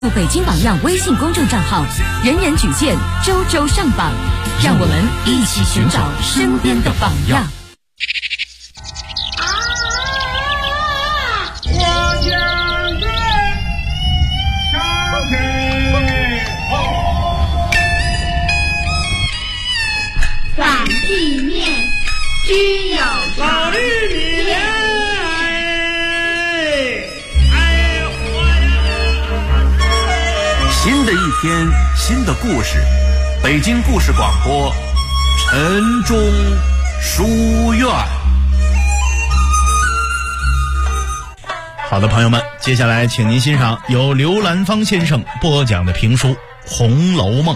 北京榜样微信公众账号，人人举荐，周周上榜，让我们一起寻找身边的榜样。 反地面居有常。 新的一天，新的故事，北京故事广播，晨钟书院。 好的，朋友们，接下来请您欣赏由刘兰芳先生播讲的评书《红楼梦》。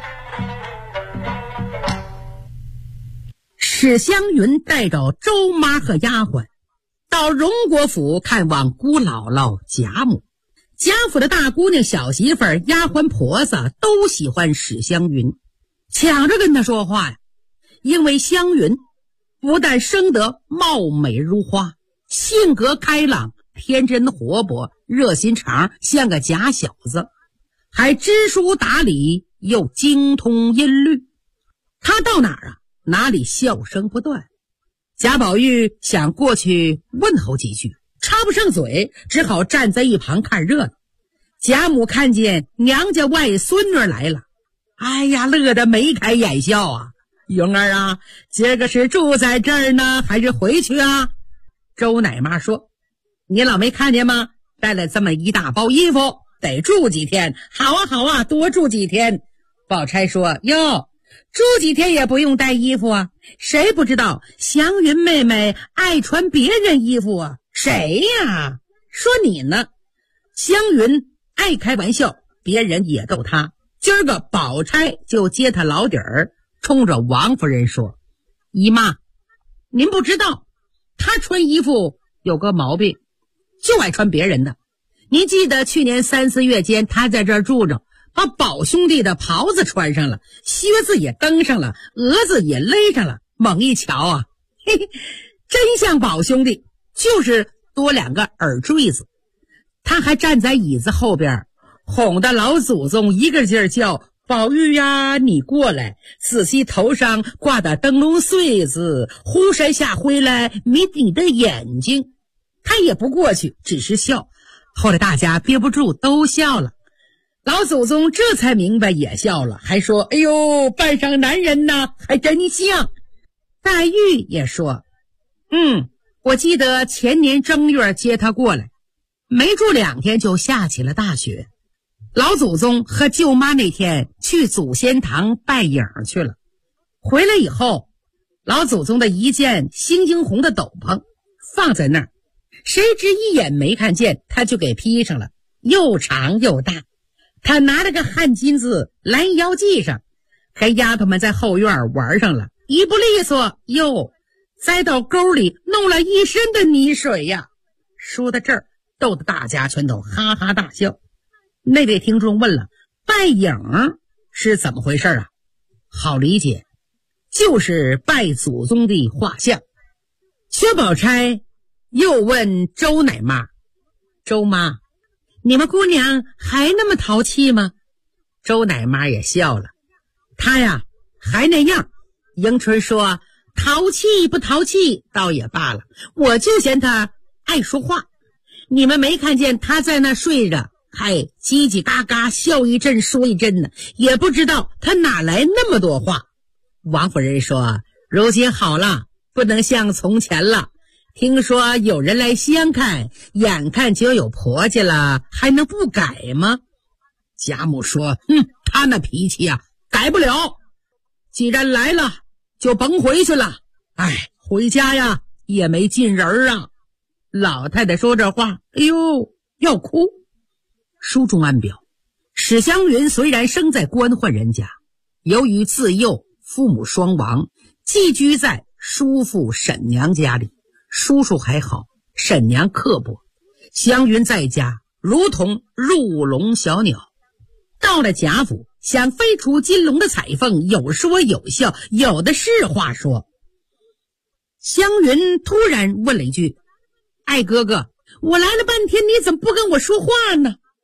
史湘云带着周妈和丫鬟到荣国府看望姑姥姥贾母。贾府的大姑娘、小媳妇儿、丫鬟婆子都喜欢史湘云，抢着跟她说话呀。因为湘云不但生得貌美如花，性格开朗、天真活泼、热心肠，像个假小子，还知书达理，又精通音律。她到哪儿啊，哪里笑声不断。贾宝玉想过去问候几句，插不上嘴，只好站在一旁看热闹。贾母看见娘家外孙女来了，哎呀，乐得眉开眼笑啊。云儿啊，今个是住在这儿呢，还是回去啊？周奶妈说，你老没看见吗？带了这么一大包衣服，得住几天。好啊好啊，多住几天。宝钗说，哟，住几天也不用带衣服啊，谁不知道湘云妹妹爱穿别人衣服啊？谁呀？说你呢。湘云爱开玩笑，别人也逗她。今儿个宝钗就接她老底儿，冲着王夫人说，姨妈，您不知道她穿衣服有个毛病，就爱穿别人的。您记得去年3、4月间她在这儿住着，把宝兄弟的袍子穿上了，靴子也蹬上了，蛾子也勒上了，猛一瞧啊，嘿嘿，真像宝兄弟，就是多2个耳坠子。他还站在椅子后边，哄得老祖宗一个劲儿叫，宝玉呀，你过来，仔细头上挂的灯笼穗子，忽闪下回来迷你的眼睛。他也不过去，只是笑。后来大家憋不住都笑了，老祖宗这才明白也笑了，还说，哎呦，扮上男人呢，还真像。黛玉也说，我记得前年正月接他过来，没住2天就下起了大雪。老祖宗和舅妈那天去祖先堂拜影去了，回来以后，老祖宗的一件猩猩红的斗篷放在那儿，谁知一眼没看见，他就给披上了，又长又大。他拿了个汗巾子拦腰系上，和丫头们在后院玩上了，一不利索，哟，栽到沟里弄了一身的泥水呀。说到这儿，逗得大家全都哈哈大笑。那位听众问了，拜影是怎么回事啊？好理解，就是拜祖宗的画像。薛宝钗又问周奶妈，周妈，你们姑娘还那么淘气吗？周奶妈也笑了，她呀还那样。迎春说，淘气不淘气倒也罢了，我就嫌她爱说话。你们没看见她在那睡着，还叽叽嘎嘎笑一阵说一阵呢，也不知道她哪来那么多话。王夫人说，如今好了，不能像从前了，听说有人来相看，眼看就有婆家了，还能不改吗？贾母说，他那脾气啊，改不了，既然来了就甭回去了，回家呀也没近人啊。老太太说这话，哎呦，要哭。书中暗表，史湘云虽然生在官宦人家，由于自幼父母双亡，寄居在叔父婶娘家里。叔叔还好，婶娘刻薄，湘云在家如同入笼小鸟。到了贾府，想飞出金龙的彩凤，有说有笑，有的是话说。湘云突然问了一句，爱哥哥，我来了半天，你怎么不跟我说话呢？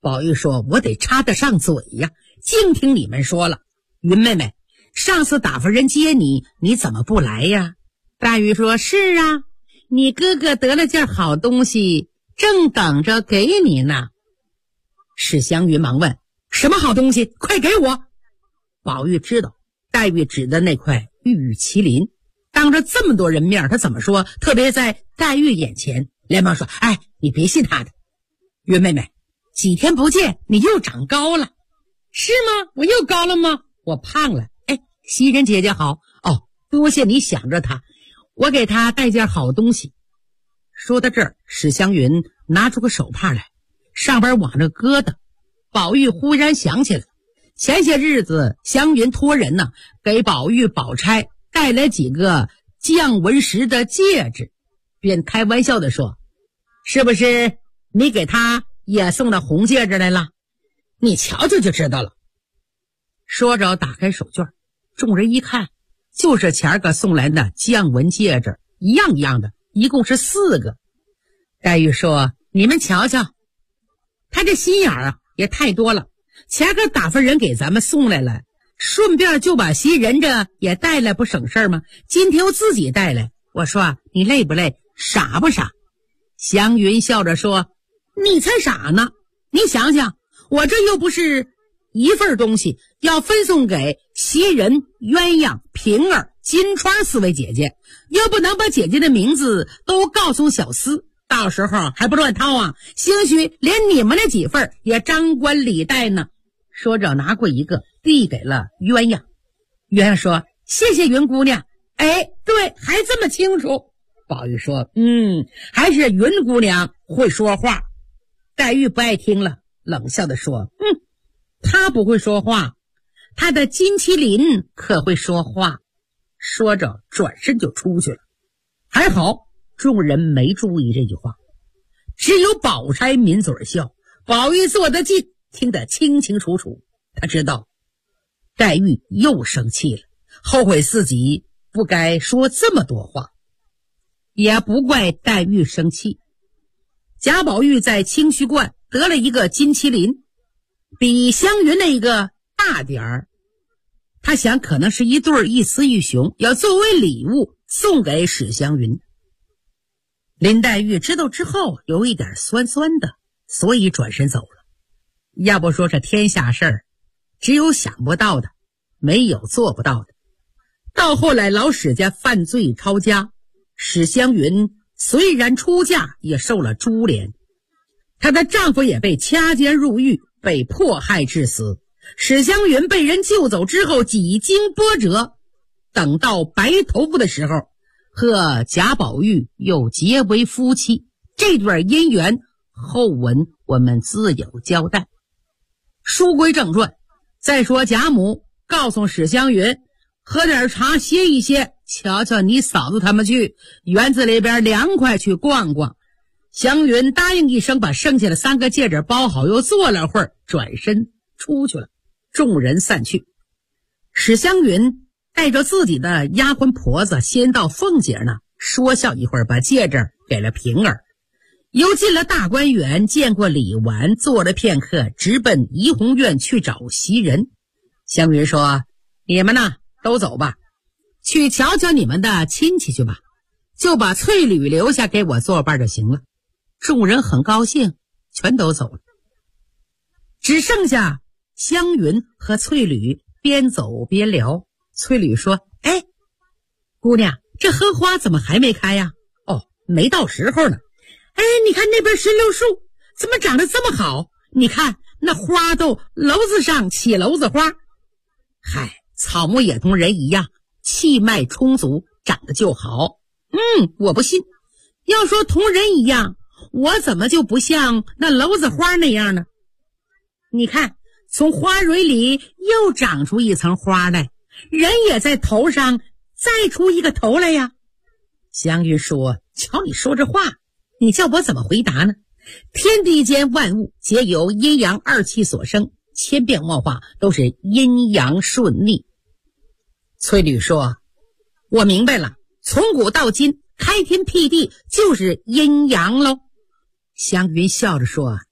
宝玉说：“我得插得上嘴呀，净听你们说了。云妹妹，上次打发人接你，你怎么不来呀？”黛玉说：“是啊，你哥哥得了件好东西，正等着给你呢。”史湘云忙问：“什么好东西？快给我！”宝玉知道黛玉指的那块玉麒麟，当着这么多人面他怎么说，特别在黛玉眼前，连忙说：“哎，你别信他的。云妹妹，几天不见你又长高了。”“是吗？我又高了吗？我胖了。哎，袭人姐姐好。哦，多谢你想着她，我给她带件好东西。”说到这儿，史湘云拿出个手帕来，上边往着疙瘩。宝玉忽然想起来，前些日子湘云托人呢，给宝玉宝钗带来几个降文石的戒指，便开玩笑地说：“是不是你给他也送了红戒指来了？你瞧瞧就知道了。”说着打开手绢，众人一看，就是前个送来的降文戒指，一样一样的，一共是4个。黛玉说：“你们瞧瞧，他这心眼啊也太多了，前个打发人给咱们送来了，顺便就把袭人这也带来，不省事吗？今天又自己带来，我说你累不累，傻不傻？”湘云笑着说：“你才傻呢，你想想，我这又不是一份东西，要分送给袭人、鸳鸯、平儿、金钏4位姐姐，又不能把姐姐的名字都告诉小厮，到时候还不乱套啊！兴许连你们那几份也张冠李戴呢。”说着拿过一个递给了鸳鸯。鸳鸯说：“谢谢云姑娘。”哎，对，还这么清楚。宝玉说：“还是云姑娘会说话。”黛玉不爱听了，冷笑地说：“她不会说话，她的金麒麟可会说话。”说着转身就出去了。还好众人没注意这句话，只有宝钗抿嘴笑。宝玉坐得近，听得清清楚楚，他知道黛玉又生气了，后悔自己不该说这么多话。也不怪黛玉生气，贾宝玉在清虚观得了一个金麒麟，比湘云那个大点儿，他想可能是一对一雌一雄，要作为礼物送给史湘云。林黛玉知道之后有一点酸酸的，所以转身走了。要不说这天下事儿，只有想不到的，没有做不到的。到后来老史家犯罪抄家，史湘云虽然出嫁，也受了株连，她的丈夫也被掐奸入狱，被迫害致死。史湘云被人救走之后几经波折，等到白头发的时候，和贾宝玉又结为夫妻。这段姻缘后文我们自有交代。书归正传，再说贾母告诉史湘云，喝点茶歇一歇，瞧瞧你嫂子他们去园子里边凉快去逛逛。湘云答应一声，把剩下的3个戒指包好，又坐了会儿，转身出去了。众人散去，史湘云带着自己的丫鬟婆子先到凤姐那说笑一会儿，把戒指给了平儿，又进了大观园，见过李纨，坐了片刻，直奔怡红院去找袭人。湘云说：“你们呢都走吧，去瞧瞧你们的亲戚去吧，就把翠缕留下给我作伴就行了。”众人很高兴，全都走了，只剩下湘云和翠缕边走边聊。翠缕说：“哎，姑娘，这荷花怎么还没开呀？”“哦，没到时候呢。”“哎，你看那边石榴树怎么长得这么好？你看那花都篓子上起篓子花。嗨，草木也同人一样，气脉充足，长得就好。我不信。要说同人一样，我怎么就不像那篓子花那样呢？你看，从花蕊里又长出一层花来，人也在头上再出一个头来呀。”湘云说：“瞧你说这话，你叫我怎么回答呢？天地间万物皆由阴阳2气所生，千变万化都是阴阳顺逆。”翠缕说：“我明白了，从古到今，开天辟地就是阴阳喽。”湘云笑着说：“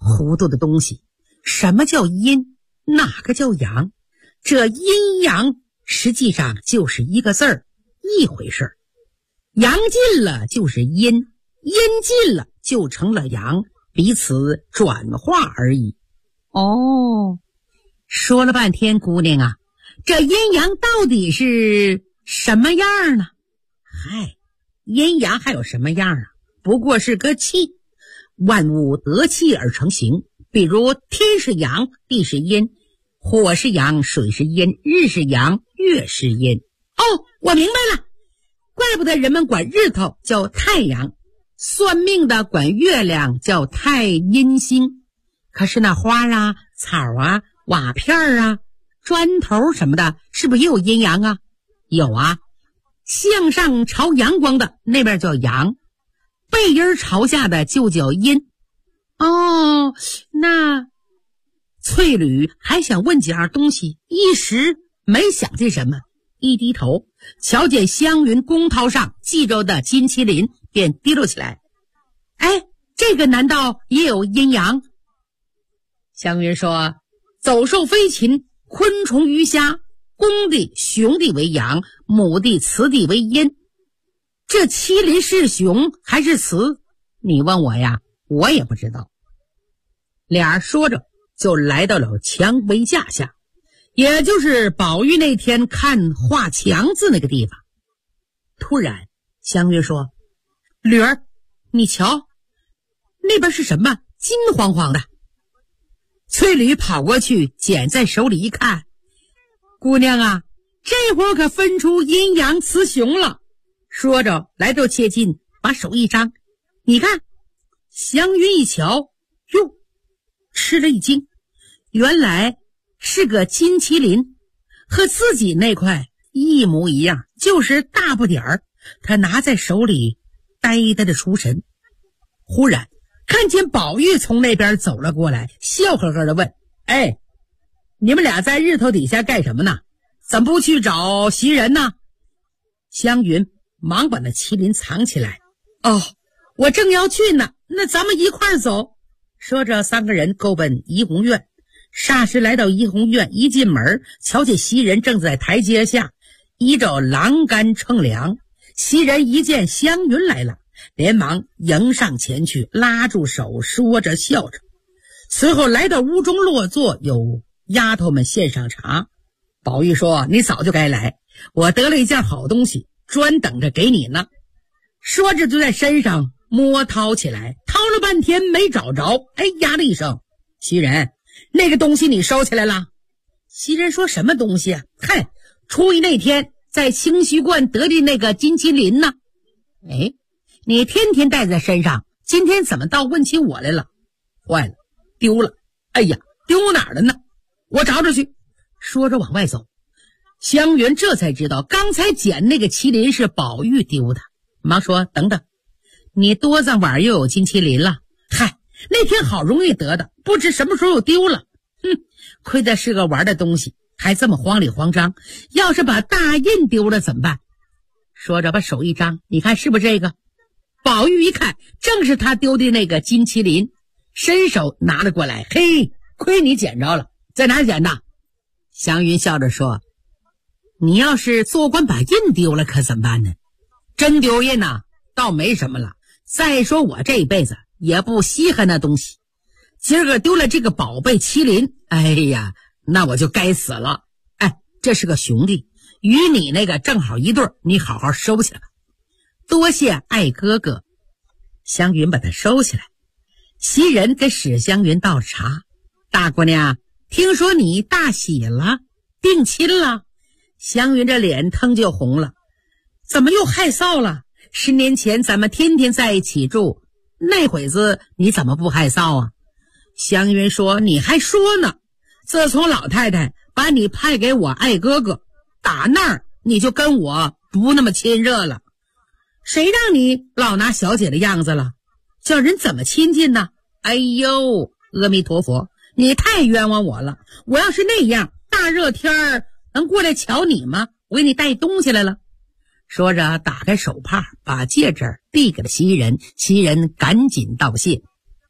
糊涂的东西，什么叫阴，哪个叫阳？这阴阳实际上就是一个字儿，一回事儿。阳尽了就是阴，阴尽了就成了阳，彼此转化而已。哦，说了半天，姑娘啊，这阴阳到底是什么样呢？嗨，阴阳还有什么样啊？不过是个气，万物得气而成形。比如天是阳，地是阴，火是阳，水是阴，日是阳，月是阴。哦，我明白了，怪不得人们管日头叫太阳，算命的管月亮叫太阴星。可是那花啊、草啊、瓦片啊、砖头什么的，是不是也有阴阳啊？有啊，向上朝阳光的那边叫阳，背阴朝下的就叫阴。哦，那翠缕还想问几样东西，一时没想起什么，一低头瞧见湘云公绦上系着的金麒麟，便提溜起来。哎，这个难道也有阴阳？湘云说，走兽飞禽，昆虫鱼虾，公的雄的为阳，母的雌的为阴。这麒麟是雄还是雌？你问我呀，我也不知道。俩人说着就来到了蔷薇架下，也就是宝玉那天看画墙字那个地方。突然湘云说，驴儿，你瞧那边是什么，金黄黄的。翠缕跑过去捡在手里一看，姑娘啊，这会儿可分出阴阳雌雄了。说着来到切近，把手一张，你看。湘云一瞧，哟，吃了一惊，原来是个金麒麟，和自己那块一模一样，就是大不点儿。他拿在手里呆呆的出神，忽然看见宝玉从那边走了过来，笑呵呵的问，哎，你们俩在日头底下干什么呢？怎么不去找袭人呢？湘云忙把那麒麟藏起来，哦，我正要去呢，那咱们一块儿走。说着三个人够奔怡红院，霎时来到怡红院，一进门瞧见袭人正在台阶下依着栏杆乘凉。袭人一见湘云来了，连忙迎上前去，拉住手，说着笑着。随后来到屋中落座，有丫头们献上茶。宝玉说，你早就该来，我得了一件好东西，专等着给你呢。说着就在身上摸掏起来，掏了半天没找着，哎呀的一声，袭人，那个东西你收起来了？袭人说，什么东西啊？嗨，初一那天在清虚观得的那个金麒麟呢。哎，你天天带在身上，今天怎么倒问起我来了？坏了，丢了。哎呀，丢哪儿了呢？我找找去。说着往外走。湘云这才知道刚才捡那个麒麟是宝玉丢的，忙说，等等，你多早晚又有金麒麟了？嗨，那天好容易得的，不知什么时候又丢了。亏得是个玩的东西，还这么慌里慌张，要是把大印丢了怎么办？说着把手一张，你看是不是这个？宝玉一看，正是他丢的那个金麒麟，伸手拿了过来。嘿，亏你捡着了，在哪捡的？湘云笑着说，你要是做官把印丢了可怎么办呢？真丢印啊，倒没什么了。再说我这一辈子也不稀罕那东西，今儿个丢了这个宝贝麒麟，哎呀，那我就该死了。哎，这是个兄弟，与你那个正好一对，你好好收起来吧。多谢爱哥哥。湘云把它收起来。袭人给史湘云倒茶，大姑娘，听说你大喜了，定亲了。湘云这脸腾就红了，怎么又害臊了？10年前咱们天天在一起住，那会子你怎么不害臊啊？湘云说，你还说呢，自从老太太把你派给我爱哥哥，打那儿你就跟我不那么亲热了。谁让你老拿小姐的样子了，叫人怎么亲近呢？哎呦，阿弥陀佛，你太冤枉我了。我要是那样，大热天儿能过来瞧你吗？我给你带东西来了。说着打开手帕，把戒指递给了袭人，袭人赶紧道谢。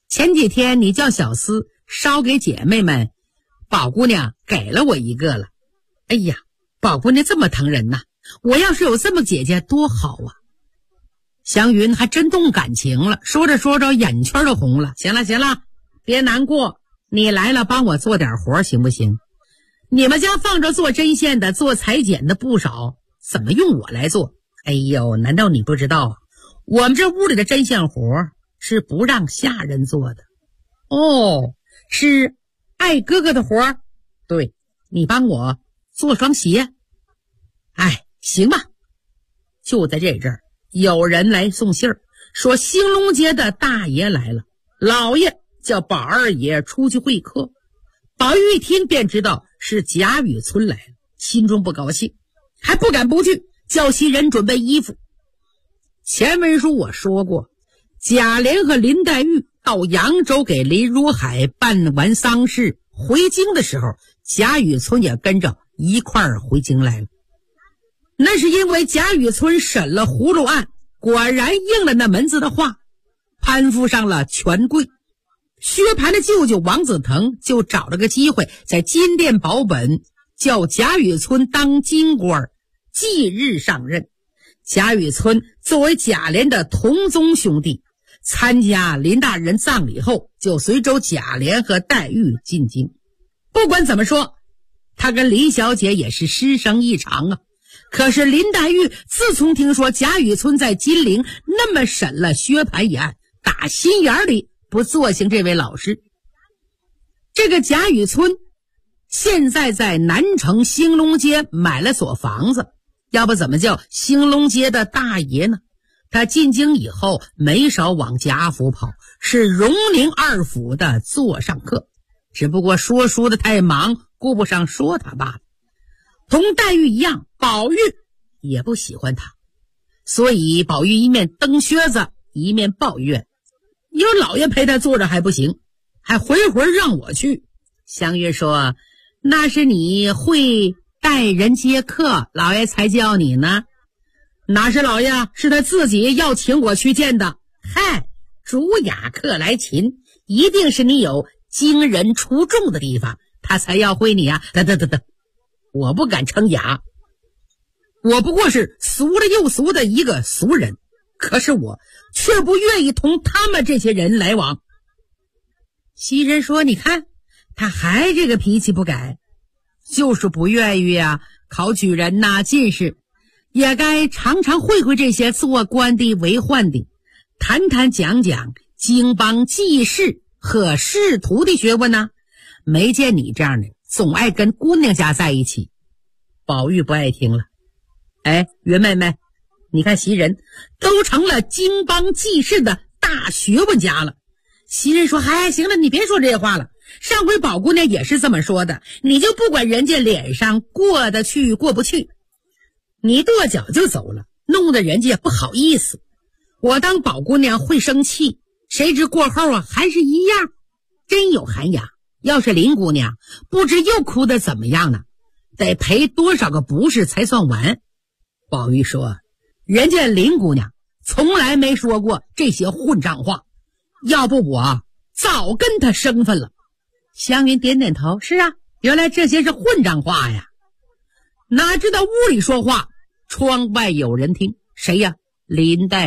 前几天你叫小厮捎给姐妹们，宝姑娘给了我一个了。哎呀，宝姑娘这么疼人呐，我要是有这么姐姐多好啊。湘云还真动感情了，说着说着眼圈都红了。行了行了，别难过，你来了帮我做点活行不行？你们家放着做针线的做裁剪的不少，怎么用我来做？哎呦，难道你不知道啊？我们这屋里的针线活是不让下人做的。哦，是爱哥哥的活？对，你帮我做双鞋。哎，行吧。就在这阵儿，有人来送信儿，说兴隆街的大爷来了，老爷叫宝二爷出去会客。宝玉一听便知道是贾雨村来了，心中不高兴，还不敢不去，叫袭人准备衣服。前文书我说过，贾琏和林黛玉到扬州给林如海办完丧事回京的时候，贾雨村也跟着一块儿回京来了。那是因为贾雨村审了葫芦案，果然应了那门子的话，攀附上了权贵。薛蟠的舅舅王子腾就找了个机会，在金殿保本，叫贾雨村当京官，即日上任。贾雨村作为贾琏的同宗兄弟，参加林大人葬礼后，就随走贾琏和黛玉进京。不管怎么说，他跟林小姐也是师生一场啊。可是林黛玉自从听说贾雨村在金陵那么审了薛蟠一案，打心眼里不作兴这位老师。这个贾雨村现在在南城兴隆街买了所房子，要不怎么叫兴隆街的大爷呢？他进京以后没少往贾府跑，是荣宁二府的座上客，只不过说书的太忙，顾不上说他罢了。同黛玉一样，宝玉也不喜欢他，所以宝玉一面蹬靴子一面抱怨，有老爷陪他坐着还不行，还回让我去。湘月说，那是你会待人接客，老爷才叫你呢。哪是老爷，是他自己要请我去见的。嗨，主雅客来擒，一定是你有惊人出众的地方，他才要会你啊。等，我不敢称雅，我不过是俗了又俗的一个俗人，可是我却不愿意同他们这些人来往。袭人说，你看他还这个脾气不改，就是不愿意啊。考举人呐，进士也该常常会这些做官的为宦的，谈谈讲讲经邦济世和仕途的学问呢。没见你这样的，总爱跟姑娘家在一起。宝玉不爱听了。哎，云妹妹，你看袭人都成了经邦济世的大学问家了。袭人说，哎，行了，你别说这些话了，上回宝姑娘也是这么说的，你就不管人家脸上过得去过不去，你跺脚就走了，弄得人家也不好意思。我当宝姑娘会生气，谁知过后啊还是一样，真有涵养。要是林姑娘不知又哭得怎么样呢，得赔多少个不是才算完。宝玉说，人家林姑娘从来没说过这些混账话，要不我早跟她生分了。湘云点点头，是啊，原来这些是混账话呀。哪知道屋里说话，窗外有人听，谁呀？林黛